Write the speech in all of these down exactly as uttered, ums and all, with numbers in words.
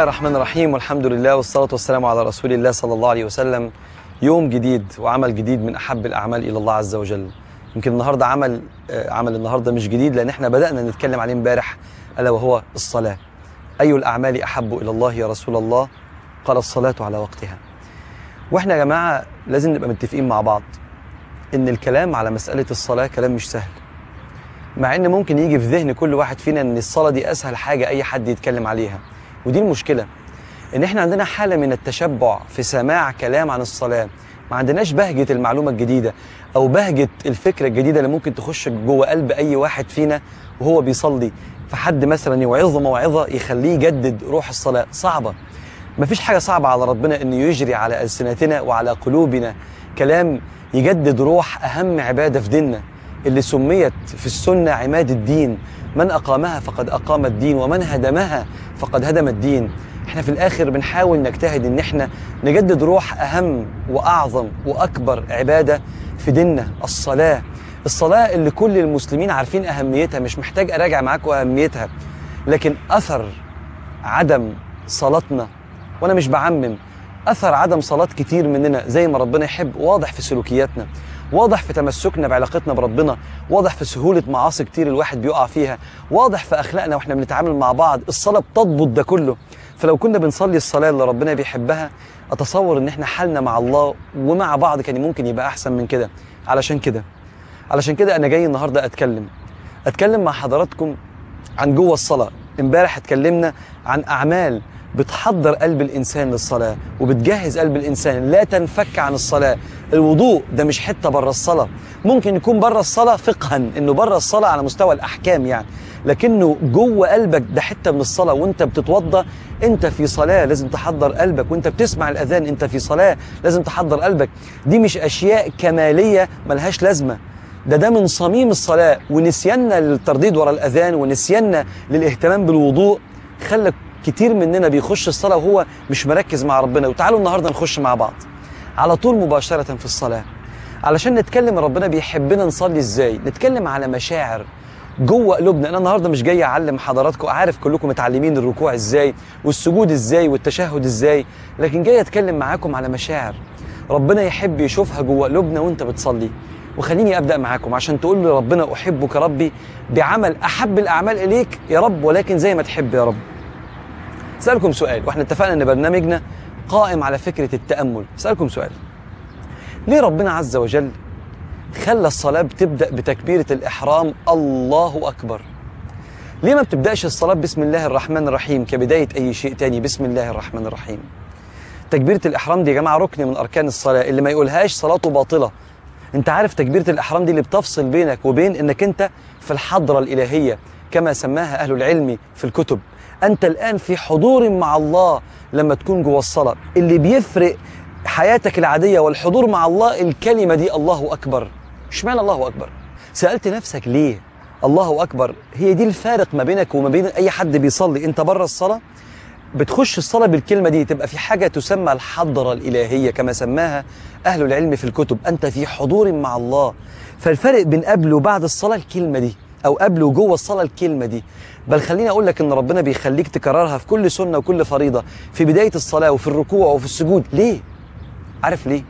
الله الرحمن الرحيم، والحمد لله والصلاة والسلام على رسول الله صلى الله عليه وسلم. يوم جديد وعمل جديد من أحب الأعمال إلى الله عز وجل. يمكن النهاردة عمل عمل النهاردة مش جديد، لأن احنا بدأنا نتكلم عليه امبارح، ألا وهو الصلاة. أي الأعمال أحب إلى الله يا رسول الله؟ قال الصلاة على وقتها. واحنا يا جماعة لازم نبقى متفقين مع بعض إن الكلام على مسألة الصلاة كلام مش سهل، مع إن ممكن يجي في ذهن كل واحد فينا إن الصلاة دي أسهل حاجة أي حد يتكلم عليها. ودي المشكلة، إن إحنا عندنا حالة من التشبع في سماع كلام عن الصلاة، ما عندناش بهجة المعلومة الجديدة أو بهجة الفكرة الجديدة اللي ممكن تخش جوه قلب أي واحد فينا وهو بيصلي، فحد مثلا يوعظه موعظة يخليه يجدد روح الصلاة. صعبة. مفيش حاجة صعبة على ربنا إنه يجري على ألسنتنا وعلى قلوبنا كلام يجدد روح أهم عبادة في ديننا، اللي سميت في السنة عماد الدين. من أقامها فقد أقام الدين، ومن هدمها فقد هدم الدين. احنا في الآخر بنحاول نجتهد إن احنا نجدد روح أهم وأعظم وأكبر عبادة في ديننا، الصلاة. الصلاة اللي كل المسلمين عارفين أهميتها، مش محتاج أراجع معاكم أهميتها، لكن أثر عدم صلاتنا، وأنا مش بعمم، أثر عدم صلاة كتير مننا زي ما ربنا يحب واضح في سلوكياتنا، واضح في تمسكنا بعلاقتنا بربنا، واضح في سهولة معاصي كتير الواحد بيقع فيها، واضح في أخلاقنا وإحنا بنتعامل مع بعض. الصلاة بتضبط ده كله. فلو كنا بنصلي الصلاة اللي ربنا بيحبها، أتصور إن إحنا حالنا مع الله ومع بعض كان ممكن يبقى أحسن من كده. علشان كده علشان كده أنا جاي النهاردة أتكلم أتكلم مع حضراتكم عن جوه الصلاة. امبارح اتكلمنا عن أعمال بتحضر قلب الإنسان للصلاة وبتجهز قلب الإنسان لا تنفك عن الصلاة. الوضوء ده مش حتة بره الصلاة، ممكن يكون بره الصلاة فقها، إنه بره الصلاة على مستوى الأحكام يعني، لكنه جوه قلبك ده حتة من الصلاة. وانت بتتوضى انت في صلاة، لازم تحضر قلبك. وانت بتسمع الأذان انت في صلاة، لازم تحضر قلبك. دي مش أشياء كمالية ملهاش لازمة، ده ده من صميم الصلاة. ونسياننا للترديد ورا الأذان ونسياننا للاهتمام بالوضوء خلى كتير مننا بيخش الصلاة وهو مش مركز مع ربنا. وتعالوا النهاردة نخش مع بعض على طول مباشرة في الصلاة، علشان نتكلم ربنا بيحبنا نصلي ازاي. نتكلم على مشاعر جوه قلوبنا. انا النهارده مش جاي اعلم حضراتكم، عارف كلكم متعلمين الركوع ازاي والسجود ازاي والتشهد ازاي، لكن جاي اتكلم معاكم على مشاعر ربنا يحب يشوفها جوه قلوبنا وانت بتصلي. وخليني ابدا معاكم عشان تقول لي ربنا احبك ربي بعمل احب الاعمال اليك يا رب، ولكن زي ما تحب يا رب. اسالكم سؤال، واحنا اتفقنا ان برنامجنا قائم على فكره التامل. اسالكم سؤال، ليه ربنا عز وجل خلى الصلاة بتبدأ بتكبيرة الإحرام الله أكبر؟ ليه ما بتبدأش الصلاة بسم الله الرحمن الرحيم كبداية أي شيء تاني؟ بسم الله الرحمن الرحيم. تكبيرة الإحرام دي يا جماعة ركن من أركان الصلاة، اللي ما يقولهاش صلاته باطلة. أنت عارف تكبيرة الإحرام دي اللي بتفصل بينك وبين إنك أنت في الحضرة الإلهية كما سماها أهل العلم في الكتب. أنت الآن في حضور مع الله لما تكون جوه الصلاة. اللي بيفرق حياتك العادية والحضور مع الله الكلمة دي الله أكبر. اشمعنى الله أكبر؟ سألت نفسك ليه الله أكبر؟ هي دي الفارق ما بينك وما بين أي حد بيصلي. أنت بره الصلاة بتخش الصلاة بالكلمة دي، تبقى في حاجة تسمى الحضرة الإلهية كما سماها أهل العلم في الكتب. أنت في حضور مع الله. فالفرق بين قبل وبعد الصلاة الكلمة دي، أو قبل وجوه الصلاة الكلمة دي. بل خليني أقول لك إن ربنا بيخليك تكررها في كل سنة وكل فريضة، في بداية الصلاة وفي الركوع وفي السجود. ليه؟ عارف ليه؟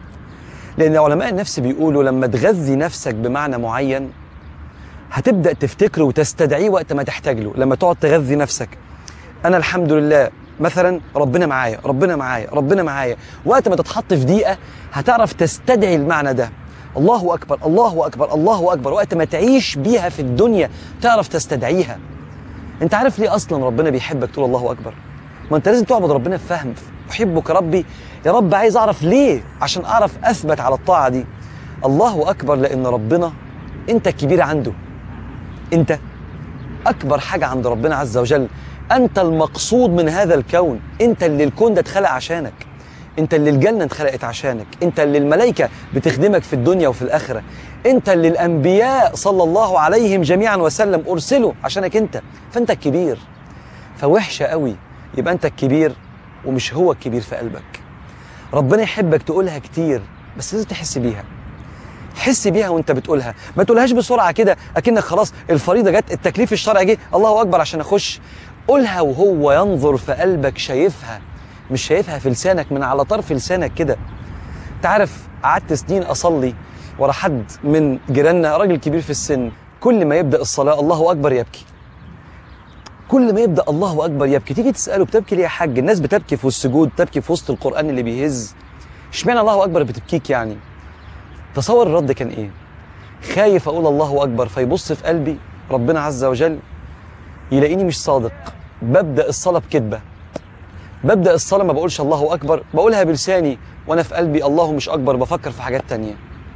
لأن علماء النفس بيقولوا لما تغذي نفسك بمعنى معين هتبدأ تفتكره وتستدعيه وقت ما تحتاج له. لما تقعد تغذي نفسك، أنا الحمد لله مثلا ربنا معايا ربنا معايا ربنا معايا، وقت ما تتحط في ضيقة هتعرف تستدعي المعنى ده، الله أكبر الله أكبر الله أكبر. وقت ما تعيش بيها في الدنيا تعرف تستدعيها. أنت عارف ليه أصلا ربنا بيحبك تقول الله أكبر؟ ما أنت لازم تعبد ربنا بفهم. أحبك ربي يا رب، عايز أعرف ليه، عشان أعرف أثبت على الطاعة دي. الله أكبر لأن ربنا أنت الكبير عنده، أنت أكبر حاجة عند ربنا عز وجل. أنت المقصود من هذا الكون، أنت اللي الكون ده اتخلق عشانك، أنت اللي الجنة اتخلقت عشانك، أنت اللي الملائكة بتخدمك في الدنيا وفي الآخرة، أنت اللي الأنبياء صلى الله عليهم جميعا وسلم أرسلوا عشانك أنت. فأنت الكبير. فوحشة قوي يبقى أنت الكبير ومش هو الكبير في قلبك. ربنا يحبك تقولها كتير، بس لازم تحس بيها. حس بيها وانت بتقولها، ما تقولهاش بسرعة كده اكنك خلاص الفريضة جت، التكليف الشرعي جه، الله أكبر عشان أخش. قولها وهو ينظر في قلبك، شايفها مش شايفها في لسانك، من على طرف لسانك كده. تعرف قعدت سنين أصلي ورا حد من جيراننا، راجل كبير في السن، كل ما يبدأ الصلاة الله أكبر يبكي، كل ما يبدأ الله أكبر يبكي. تيجي تسأله بتبكي ليه يا حاج؟ الناس بتبكي في السجود، بتبكي في وسط القرآن اللي بيهز، اشمعنى الله أكبر بتبكيك يعني؟ تصور الرد كان إيه؟ خايف أقول الله أكبر فيبص في قلبي ربنا عز وجل يلاقيني مش صادق، ببدأ الصلاة بكذبة، ببدأ الصلاة ما بقولش الله أكبر، بقولها بلساني وأنا في قلبي الله مش أكبر، بفكر في حاجات تانية.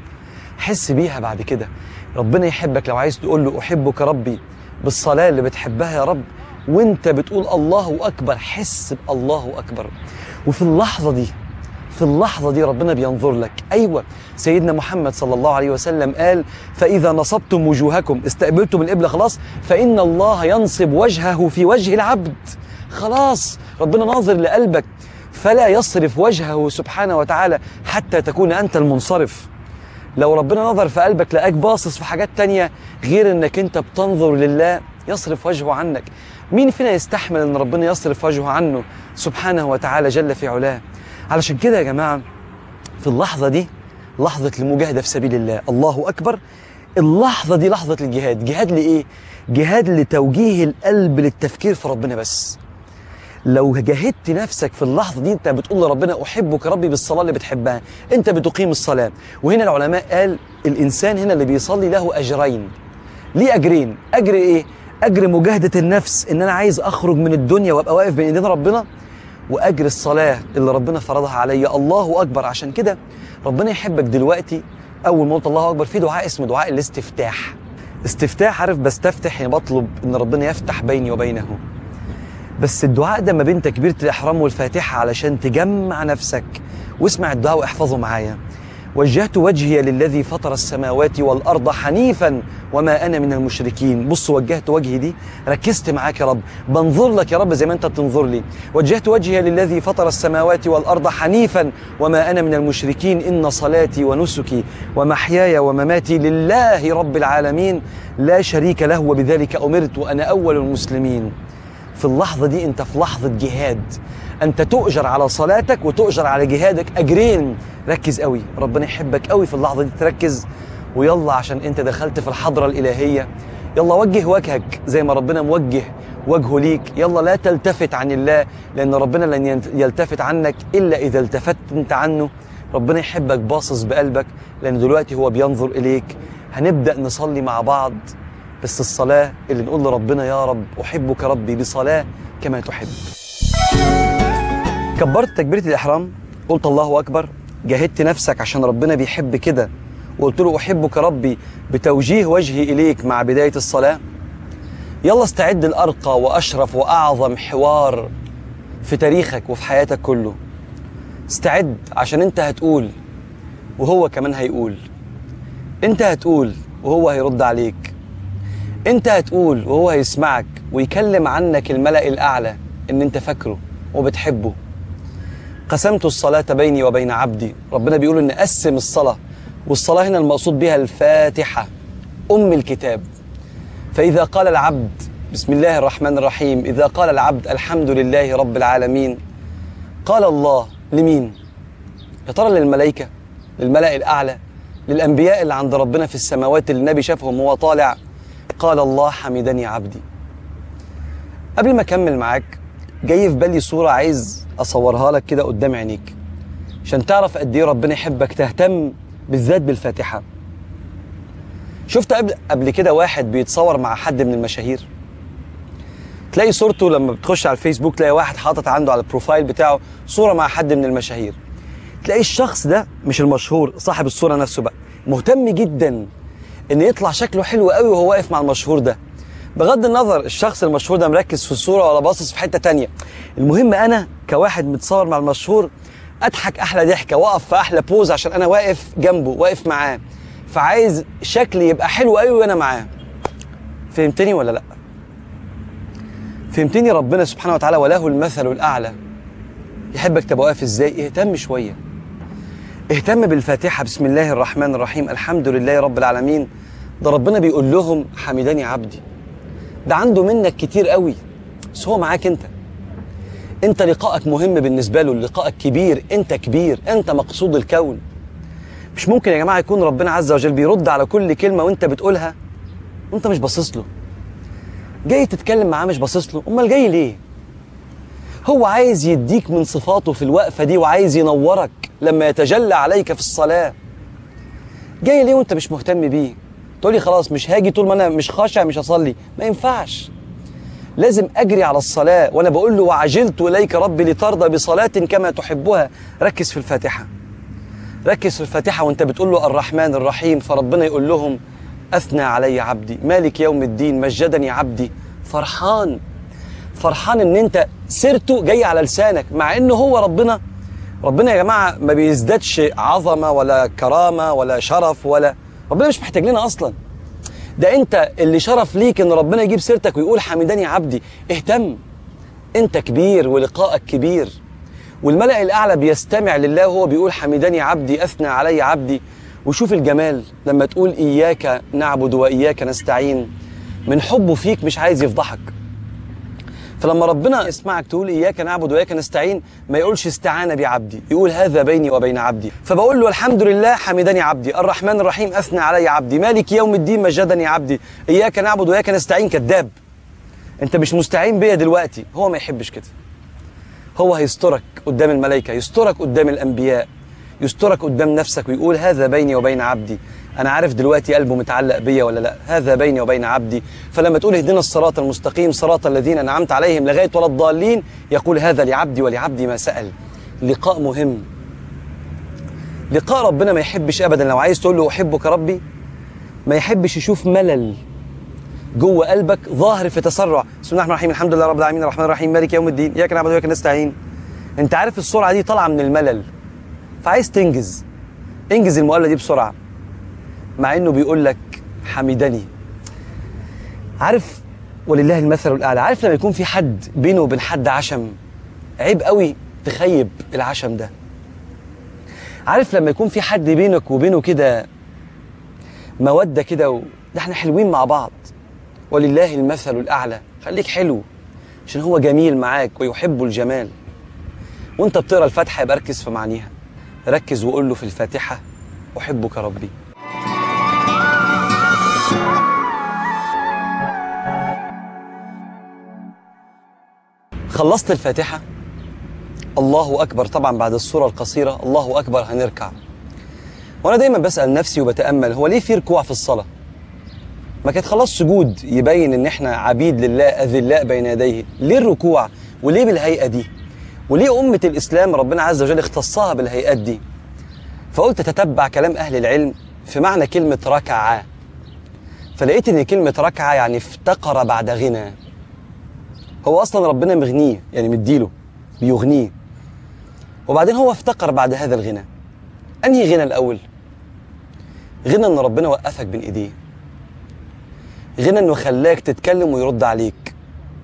حس بيها بعد كده. ربنا يحبك لو عايز تقول له أحبك ربي بالصلاة اللي بتحبها يا رب، وانت بتقول الله أكبر حس بالله أكبر. وفي اللحظة دي في اللحظة دي ربنا بينظر لك. أيوة، سيدنا محمد صلى الله عليه وسلم قال فإذا نصبتم وجوهكم، استقبلتم القبلة خلاص، فإن الله ينصب وجهه في وجه العبد. خلاص ربنا ناظر لقلبك، فلا يصرف وجهه سبحانه وتعالى حتى تكون أنت المنصرف. لو ربنا نظر في قلبك لقاك باصص في حاجات تانية غير انك انت بتنظر لله، يصرف وجهه عنك. مين فينا يستحمل ان ربنا يصرف وجهه عنه سبحانه وتعالى جل في علاه؟ علشان كده يا جماعة في اللحظة دي لحظة المجاهدة في سبيل الله، الله أكبر. اللحظة دي لحظة الجهاد. جهاد لإيه؟ جهاد لتوجيه القلب للتفكير في ربنا بس. لو جاهدت نفسك في اللحظة دي انت بتقول لربنا أحبك ربي بالصلاة اللي بتحبها، انت بتقيم الصلاة. وهنا العلماء قال الإنسان هنا اللي بيصلي له أجرين. ليه أجرين؟ أجر إيه؟ أجر مجاهدة النفس، إن أنا عايز أخرج من الدنيا وأبقى واقف بين إيدين ربنا، وأجر الصلاة اللي ربنا فرضها عليا، الله أكبر. عشان كده ربنا يحبك دلوقتي أول ما قلت الله أكبر في دعاء اسمه دعاء الاستفتاح. استفتاح، عارف بستفتح يعني بطلب إن ربنا يفتح بيني وبينه. بس الدعاء ده ما بين تكبيرة الإحرام والفاتحة علشان تجمع نفسك. واسمع الدعاء واحفظه معايا. وجهت وجهي للذي فطر السماوات والأرض حنيفا وما أنا من المشركين. بص، وجهت وجهي دي ركزت معاك يا رب، بنظر لك يا رب زي ما أنت بتنظر لي. وجهت وجهي للذي فطر السماوات والأرض حنيفا وما أنا من المشركين إن صلاتي ونسكي ومحياي ومماتي لله رب العالمين لا شريك له وبذلك أمرت وأنا أول المسلمين. في اللحظة دي أنت في لحظة جهاد، أنت تؤجر على صلاتك وتؤجر على جهادك، أجرين. ركز قوي، ربنا يحبك قوي في اللحظة دي، تركز. ويلا عشان أنت دخلت في الحضرة الإلهية، يلا وجه وجهك زي ما ربنا موجه وجهه ليك. يلا لا تلتفت عن الله، لأن ربنا لن يلتفت عنك إلا إذا التفت أنت عنه. ربنا يحبك باصص بقلبك، لأن دلوقتي هو بينظر إليك. هنبدأ نصلي مع بعض، بس الصلاة اللي نقول لربنا يا رب أحبك ربي بصلاة كما تحب. كبرت تكبيرة الإحرام، قلت الله أكبر، جاهدت نفسك عشان ربنا بيحب كده، وقلت له أحبك ربي بتوجيه وجهي إليك مع بداية الصلاة. يلا استعد الأرقى وأشرف وأعظم حوار في تاريخك وفي حياتك كله. استعد عشان أنت هتقول وهو كمان هيقول، أنت هتقول وهو هيرد عليك، أنت هتقول وهو هيسمعك ويكلم عنك الملأ الأعلى إن أنت فاكره وبتحبه. قسمت الصلاة بيني وبين عبدي. ربنا بيقول إن قسم الصلاة، والصلاة هنا المقصود بها الفاتحة أم الكتاب. فإذا قال العبد بسم الله الرحمن الرحيم، إذا قال العبد الحمد لله رب العالمين، قال الله لمين؟ يا ترى للملائكة، للملأ الأعلى، للأنبياء اللي عند ربنا في السماوات اللي النبي شافهم وهو طالع؟ قال الله حمدني عبدي. قبل ما أكمل معاك جاي في بالي صورة عايز أصورها لك كده قدام عينيك عشان تعرف قد إيه ربنا يحبك تهتم بالذات بالفاتحة. شفت قبل قبل كده واحد بيتصور مع حد من المشاهير؟ تلاقي صورته لما بتخش على الفيسبوك تلاقي واحد حاطط عنده على البروفايل بتاعه صورة مع حد من المشاهير. تلاقي الشخص ده مش المشهور، صاحب الصورة نفسه بقى مهتم جدا ان يطلع شكله حلو قوي وهو واقف مع المشهور ده، بغض النظر الشخص المشهور ده مركز في الصورة ولا باصص في حتة تانية. المهم انا كواحد متصور مع المشهور اضحك احلى ضحكة واقف في احلى بوز عشان انا واقف جنبه واقف معاه، فعايز شكلي يبقى حلو قوي وانا معاه. فهمتني ولا لا؟ فهمتني؟ ربنا سبحانه وتعالى وله المثل الاعلى يحبك تبقى واقف ازاي. اهتم شوية، اهتم بالفاتحة بسم الله الرحمن الرحيم الحمد لله رب العالمين. ده ربنا بيقول لهم حمدني عبدي، ده عنده منك كتير قوي. بس هو معاك انت. انت لقائك مهم بالنسبة له، لقائك كبير، انت كبير، انت مقصود الكون. مش ممكن يا جماعة يكون ربنا عز وجل بيرد على كل كلمة وانت بتقولها وانت مش باصص له. جاي تتكلم معاه مش باصص له، امال جاي ليه؟ هو عايز يديك من صفاته في الوقفة دي، وعايز ينورك لما يتجلى عليك في الصلاة. جاي ليه وانت مش مهتم بيه؟ تقولي خلاص مش هاجي طول ما انا مش خاشع مش هصلي. ما ينفعش، لازم اجري على الصلاة. وانا بقول له وعجلت اليك ربي لترضى بصلاة كما تحبها. ركز في الفاتحة، ركز في الفاتحة وانت بتقول له الرحمن الرحيم، فربنا يقول لهم اثنى علي عبدي، مالك يوم الدين، مجدني عبدي. فرحان، فرحان ان انت سيرته جاي على لسانك، مع انه هو ربنا ربنا يا جماعة ما بيزدادش عظمة ولا كرامة ولا شرف، ولا ربنا مش محتاج لنا اصلا. ده انت اللي شرف ليك ان ربنا يجيب سيرتك ويقول حمدني عبدي. اهتم، انت كبير ولقائك كبير، والملأ الاعلى بيستمع لله وهو بيقول حمدني عبدي، اثنى علي عبدي. وشوف الجمال لما تقول اياك نعبد واياك نستعين، من حبه فيك مش عايز يفضحك. فلما ربنا يسمعك تقول إياك نعبد وإياك نستعين، ما يقولش استعان بعبدي، يقول هذا بيني وبين عبدي. فبقول له الحمد لله حمدني عبدي، الرحمن الرحيم أثنى علي عبدي، مالك يوم الدين مجدني عبدي، إياك نعبد وإياك نستعين. كذاب، أنت مش مستعين بيا دلوقتي. هو ما يحبش كده. هو هيسترك قدام الملائكة، يسترك قدام الأنبياء، يسترك قدام نفسك ويقول هذا بيني وبين عبدي. أنا عارف دلوقتي قلبه متعلق بيا ولا لا، هذا بيني وبين عبدي. فلما تقول اهدنا الصراط المستقيم صراط الذين أنعمت عليهم لغاية ولا الضالين، يقول هذا لعبدي ولعبدي ما سأل. لقاء مهم، لقاء ربنا ما يحبش أبدا. لو عايز تقول له أحبك ربي، ما يحبش يشوف ملل جوه قلبك ظاهر في تسرع. بسم الله الرحمن الرحيم، الحمد لله رب العالمين الرحمن الرحيم مالك يوم الدين إياك نعبد وإياك نستعين. أنت عارف السرعة دي طالعة من الملل، فعايز تنجز، انجز المقابلة دي بسرعة، مع انه بيقول لك حمدني. عارف ولله المثل الاعلى، عارف لما يكون في حد بينه وبين حد عشم، عيب قوي تخيب العشم ده. عارف لما يكون في حد بينك وبينه كده موده كده و... ده احنا حلوين مع بعض، ولله المثل الاعلى، خليك حلو عشان هو جميل معاك ويحب الجمال. وانت بتقرا الفاتحه يبقى ركز في معانيها، ركز وقول له في الفاتحه احبك ربي. خلصت الفاتحة، الله أكبر. طبعا بعد السورة القصيرة الله أكبر هنركع. وأنا دايما بسأل نفسي وبتأمل، هو ليه في ركوع في الصلاة؟ ما كانت خلاص سجود يبين إن إحنا عبيد لله أذلاء بين يديه. ليه الركوع؟ وليه بالهيئة دي؟ وليه أمة الإسلام ربنا عز وجل اختصها بالهيئات دي؟ فقلت تتبع كلام أهل العلم في معنى كلمة ركع، فلقيت إن كلمة ركع يعني افتقر بعد غنى. هو أصلا ربنا مغنيه، يعني مديله بيغنيه، وبعدين هو افتقر بعد هذا الغنى. أنهي غنى الأول؟ غنى أن ربنا وقفك بين إيديه، غنى أنه خلاك تتكلم ويرد عليك،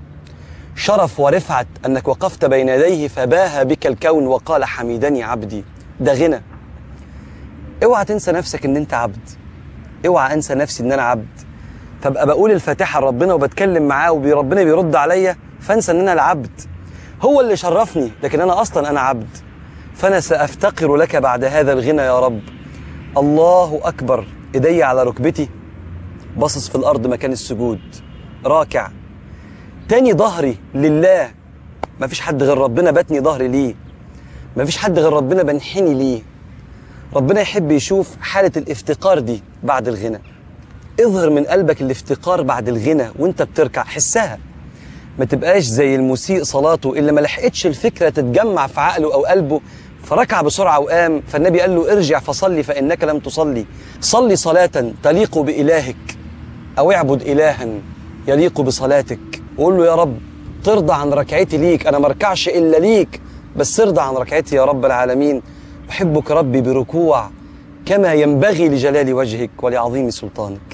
شرف ورفعة أنك وقفت بين يديه فباهى بك الكون وقال حمدني عبدي. ده غنى. اوعى تنسى نفسك ان انت عبد، اوعى انسى نفسي ان انا عبد، فابقى بقول الفاتحة لربنا وبتكلم معاه وربنا بيرد عليا، فانسى ان انا العبد. هو اللي شرفني، لكن انا اصلا انا عبد. فانا سافتقر لك بعد هذا الغنى يا رب. الله اكبر، ايدي على ركبتي، باصص في الارض مكان السجود، راكع. تاني ظهري لله، مفيش حد غير ربنا بتني ظهري ليه، مفيش حد غير ربنا بنحني ليه. ربنا يحب يشوف حالة الافتقار دي بعد الغنى. اظهر من قلبك الافتقار بعد الغنى وانت بتركع، حسها. ما تبقاش زي المسيء صلاته اللي ما لحقتش الفكرة تتجمع في عقله او قلبه فركع بسرعة وقام، فالنبي قال له ارجع فصلي فإنك لم تصلي. صلي صلاة تليق بإلهك، او اعبد إلها يليق بصلاتك، وقول له يا رب ترضى عن ركعتي ليك، انا ما اركعش الا ليك، بس ارضى عن ركعتي يا رب العالمين. أحبك ربي بركوع كما ينبغي لجلال وجهك ولعظيم سلطانك.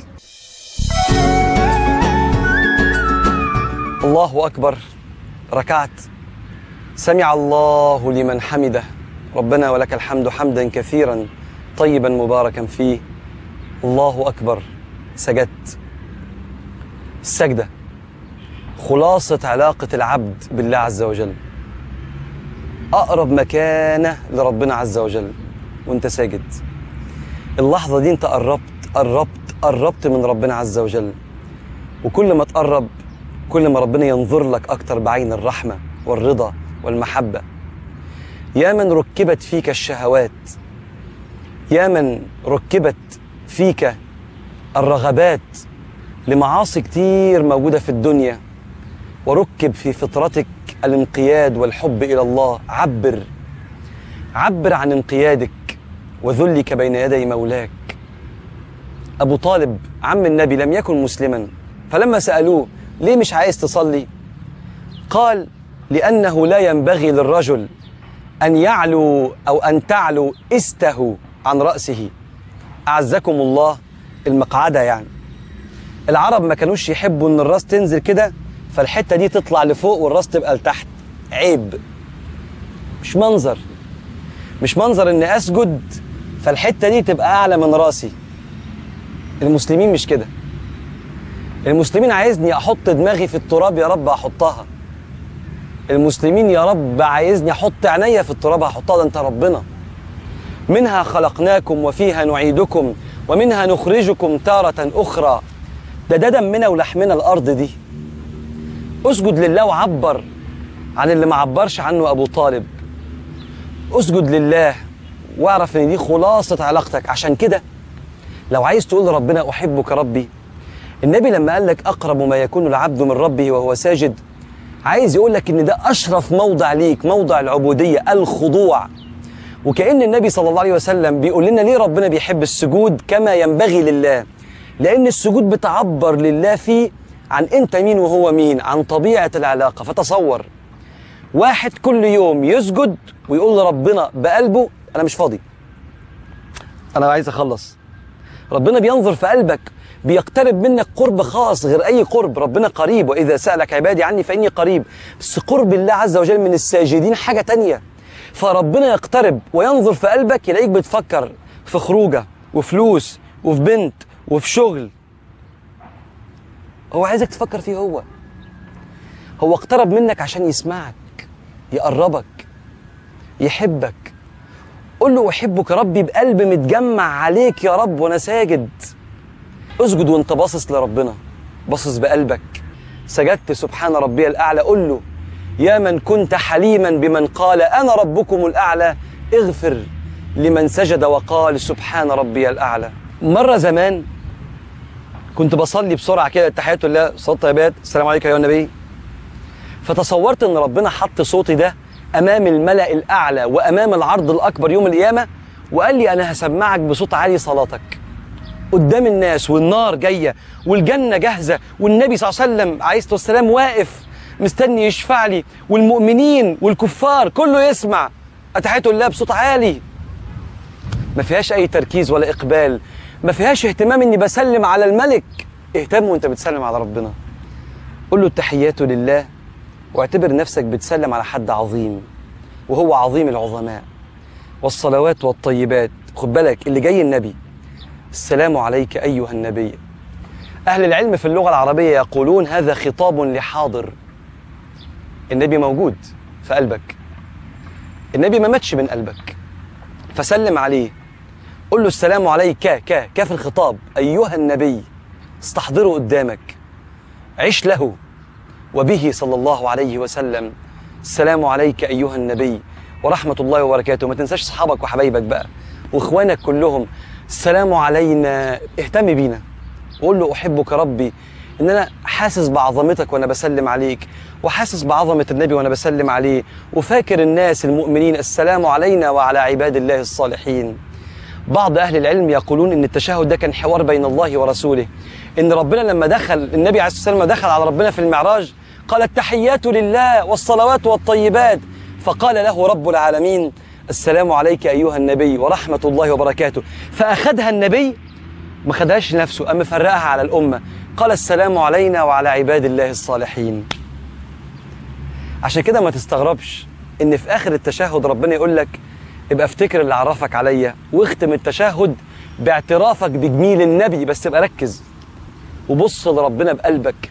الله أكبر، ركعت، سمع الله لمن حمده، ربنا ولك الحمد حمدا كثيرا طيبا مباركا فيه. الله أكبر، سجدت. السجدة خلاصة علاقة العبد بالله عز وجل. أقرب مكانة لربنا عز وجل وانت ساجد. اللحظة دي انت قربت قربت قربت من ربنا عز وجل، وكل ما تقرب كل ما ربنا ينظر لك أكتر بعين الرحمة والرضا والمحبة. يا من ركبت فيك الشهوات، يا من ركبت فيك الرغبات لمعاصي كتير موجودة في الدنيا، وركب في فطرتك الانقياد والحب إلى الله. عبر عبر عن انقيادك وذلك بين يدي مولاك. أبو طالب عم النبي لم يكن مسلما، فلما سألوه ليه مش عايز تصلي؟ قال لأنه لا ينبغي للرجل أن يعلو أو أن تعلو استه عن رأسه. أعزكم الله المقعدة، يعني العرب ما كانوش يحبوا أن الراس تنزل كده فالحتة دي تطلع لفوق والراس تبقى لتحت. عيب، مش منظر، مش منظر أن أسجد فالحتة دي تبقى أعلى من راسي. المسلمين مش كده. المسلمين عايزني أحط دماغي في التراب يا رب أحطها. المسلمين يا رب عايزني أحط عينيا في التراب هحطها. ده أنت ربنا. منها خلقناكم وفيها نعيدكم ومنها نخرجكم تارة أخرى. ده ده دمنا ولحمنا الأرض دي. اسجد لله وعبر عن اللي ما عبرش عنه أبو طالب. اسجد لله واعرف ان دي خلاصة علاقتك. عشان كده لو عايز تقول لربنا أحبك ربي، النبي لما قال لك أقرب ما يكون العبد من ربه وهو ساجد، عايز يقول لك ان ده أشرف موضع ليك، موضع العبودية، الخضوع. وكأن النبي صلى الله عليه وسلم بيقول لنا ليه ربنا بيحب السجود كما ينبغي لله. لأن السجود بتعبر لله فيه عن أنت مين وهو مين، عن طبيعة العلاقة. فتصور واحد كل يوم يسجد ويقول لربنا بقلبه أنا مش فاضي، أنا عايز أخلص. ربنا بينظر في قلبك، بيقترب منك قرب خاص غير أي قرب. ربنا قريب، وإذا سألك عبادي عني فإني قريب. بس قرب الله عز وجل من الساجدين حاجة تانية. فربنا يقترب وينظر في قلبك يلاقيك بتفكر في خروجة وفلوس وفي بنت وفي شغل. هو عايزك تفكر فيه. هو هو اقترب منك عشان يسمعك، يقربك، يحبك. قل له أحبك ربي بقلب متجمع عليك يا رب وأنا ساجد. اسجد وانت باصص لربنا، باصص بقلبك. سجدت سبحان ربي الأعلى، قل له يا من كنت حليما بمن قال أنا ربكم الأعلى اغفر لمن سجد وقال سبحان ربي الأعلى. مرة زمان كنت بصلي بسرعة كده التحيات لله، صلاة طيبات، السلام عليك يا النبي. فتصورت ان ربنا حط صوتي ده امام الملأ الاعلى وامام العرض الاكبر يوم القيامة، وقال لي انا هسمعك بصوت عالي صلاتك قدام الناس، والنار جاية والجنة جاهزة والنبي صلى الله عليه وسلم عليه الصلاة والسلام واقف مستني يشفع لي، والمؤمنين والكفار كله يسمع التحيات لله بصوت عالي. ما فيهاش اي تركيز ولا اقبال، ما فيهاش اهتمام اني بسلم على الملك. اهتم وانت بتسلم على ربنا. قل له التحيات لله واعتبر نفسك بتسلم على حد عظيم وهو عظيم العظماء. والصلوات والطيبات، خد بالك اللي جاي النبي، السلام عليك أيها النبي. أهل العلم في اللغة العربية يقولون هذا خطاب لحاضر. النبي موجود في قلبك، النبي ما ماتش من قلبك، فسلم عليه. قل له السلام عليك ك ك في الخطاب أيها النبي، استحضره قدامك، عش له وبه صلى الله عليه وسلم. السلام عليك أيها النبي ورحمة الله وبركاته. ما تنساش صحابك وحبايبك بقى وإخوانك كلهم، السلام علينا. اهتم بينا وقول له أحبك ربي، إن أنا حاسس بعظمتك وأنا بسلم عليك، وحاسس بعظمة النبي وأنا بسلم عليه، وفاكر الناس المؤمنين السلام علينا وعلى عباد الله الصالحين. بعض أهل العلم يقولون إن التشهد ده كان حوار بين الله ورسوله، إن ربنا لما دخل النبي عليه الصلاة والسلام دخل على ربنا في المعراج قال التحيات لله والصلوات والطيبات، فقال له رب العالمين السلام عليك أيها النبي ورحمة الله وبركاته. فأخذها النبي ما خدهاش لنفسه، أم فرقها على الأمة، قال السلام علينا وعلى عباد الله الصالحين. عشان كده ما تستغربش إن في آخر التشهد ربنا يقول لك ابقى افتكر اللي عرفك عليا، واختم التشهد باعترافك بجميل النبي. بس ابقى ركز وبص لربنا بقلبك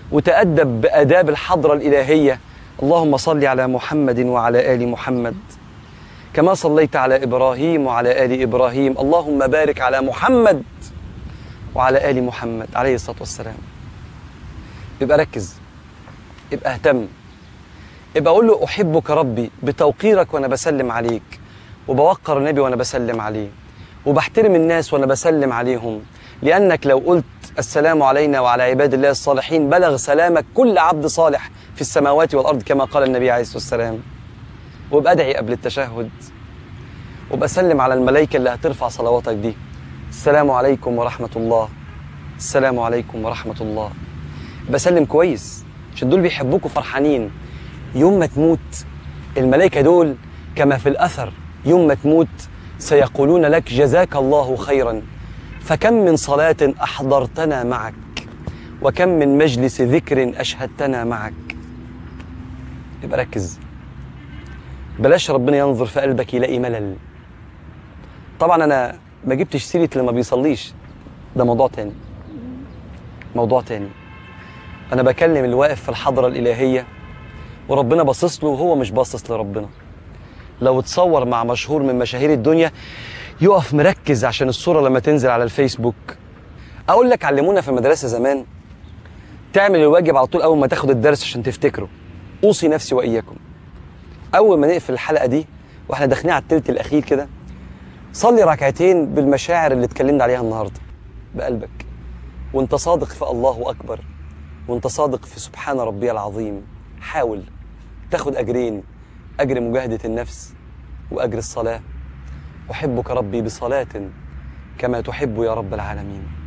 وتأدب بآداب الحضرة الإلهية. اللهم صل على محمد وعلى آل محمد كما صليت على إبراهيم وعلى آل إبراهيم. اللهم بارك على محمد وعلى آل محمد عليه الصلاة والسلام. يبقى ركز، يبقى اهتم، يبقى أقول له أحبك ربي بتوقيرك وأنا بسلم عليك، وبوقر النبي وأنا بسلم عليه، وبحترم الناس وأنا بسلم عليهم، لأنك لو قلت السلام علينا وعلى عباد الله الصالحين بلغ سلامك كل عبد صالح في السماوات والأرض كما قال النبي عليه الصلاة والسلام. وابقى أدعي قبل التشهد، وابقى سلم على الملائكة اللي هترفع صلواتك دي. السلام عليكم ورحمة الله، السلام عليكم ورحمة الله. بسلم كويس عشان دول بيحبوك وفرحانين. يوم ما تموت الملائكة دول كما في الأثر يوم ما تموت سيقولون لك جزاك الله خيرا، فكم من صلاة أحضرتنا معك، وكم من مجلس ذكر أشهدتنا معك. يبقى ركز، بلاش ربنا ينظر في قلبك يلاقي ملل. طبعا أنا ما جبتش سيرة اللي ما بيصليش، ده موضوع تاني، موضوع تاني. أنا بكلم اللي واقف في الحضرة الإلهية وربنا باصص له وهو مش باصص لربنا. لو اتصور مع مشهور من مشاهير الدنيا يقف مركز عشان الصورة لما تنزل على الفيسبوك. أقول لك علمونا في المدرسة زمان تعمل الواجب على طول أول ما تاخد الدرس عشان تفتكره. أوصي نفسي وإياكم أول ما نقفل الحلقة دي وإحنا داخلين على التلت الأخير كده، صلي ركعتين بالمشاعر اللي اتكلمنا عليها النهاردة بقلبك، وانت صادق في الله أكبر، وانت صادق في سبحان ربي العظيم. حاول تاخد أجرين، أجر مجاهدة النفس وأجر الصلاة. أحبك ربي بصلاة كما تحب يا رب العالمين.